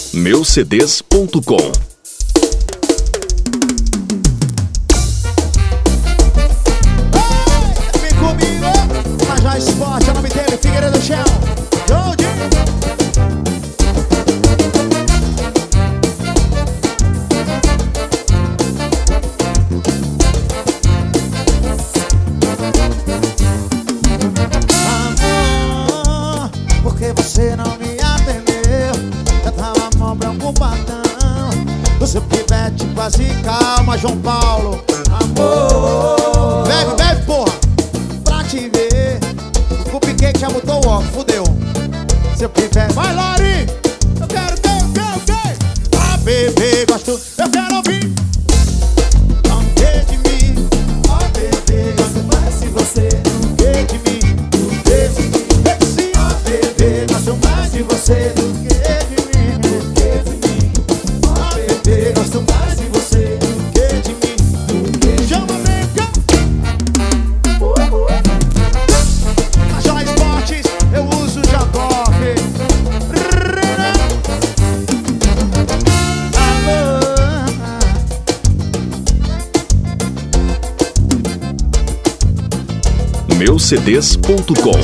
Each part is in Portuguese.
Meucds.com. Vem comigo, Major Esporte, é o nome dele, Figueiredo Shell. Amor, porque você não me atendeu? Eu tava mó preocupadão. Você pivete quase calma, João Paulo. Amor, bebe, bebe, porra, pra te ver. O cupcake já botou o óculos, fudeu. Seu pivete, vai, Lori. Eu quero ter, eu quero ter. Ah, bebê, gosto, eu quero ouvir. Não quer de mim. Ah, bebê, gosto mais se você não quer de mim. Não quer de mim. Ah, bebê, gosto mais de você do que de mim. Do que de mim. Ah, bebê, gosto mais de você do que de mim. Do que de mim. Chama, vem cá. Major Esportes, eu uso Jacob. Meucds.com.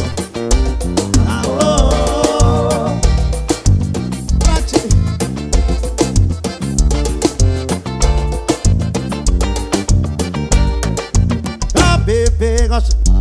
Ah, bebê, gosto.